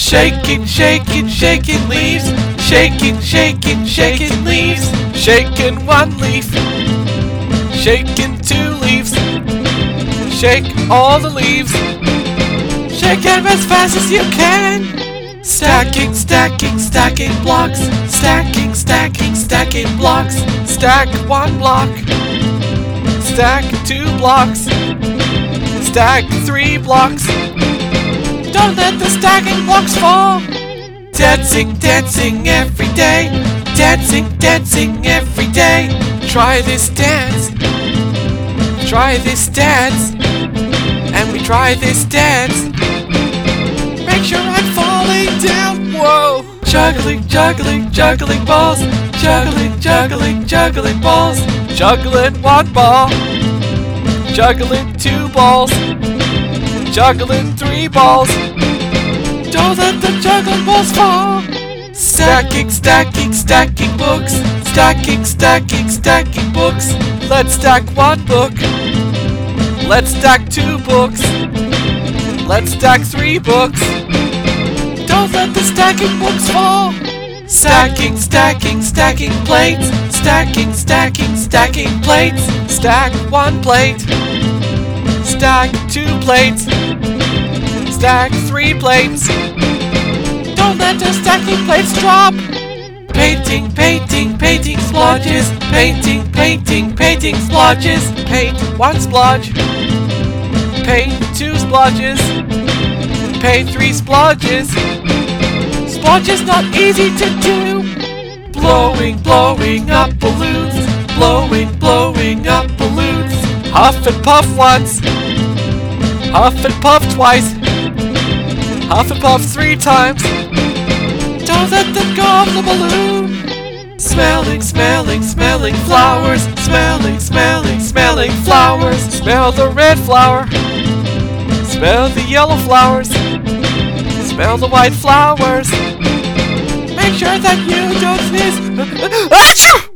Shaking, shaking, shaking leaves. Shaking, shaking, shaking leaves. Shaking one leaf. Shaking two leaves. Shake all the leaves. Shake them as fast as you can. Stacking, stacking, stacking blocks. Stacking, stacking, stacking blocks. Stack one block. Stack two blocks. Stack three blocks. Don't let the stacking blocks fall. Dancing, dancing every day. Dancing, dancing every day. Try this dance. Try this dance. And we try this dance. Make sure I'm falling down. Whoa! Juggling, juggling, juggling balls. Juggling, juggling, juggling balls. Juggling one ball. Juggling two balls. Juggling three balls. Don't let the juggling balls fall. Stacking, stacking, stacking books. Stacking, stacking, stacking books. Let's stack one book. Let's stack two books. Let's stack three books. Don't let the stacking books fall. Stacking, stacking, stacking plates. Stacking, stacking, stacking plates. Stack one plate. Stack two plates. Stack three plates. Don't let the stacking plates drop. Painting, painting, painting splodges. Painting, painting, painting splodges. Paint one splodge. Paint two splodges. Paint three splodges. Splodges not easy to do. Blowing, blowing up balloons. Blowing, blowing up balloons. Huff and puff once. Huff and puff twice. Huff and puff three times. Don't let them go off the balloon. Smelling, smelling, smelling flowers. Smelling, smelling, smelling flowers. Smell the red flower. Smell the yellow flowers. Smell the white flowers. Make sure that you don't sneeze. Achoo!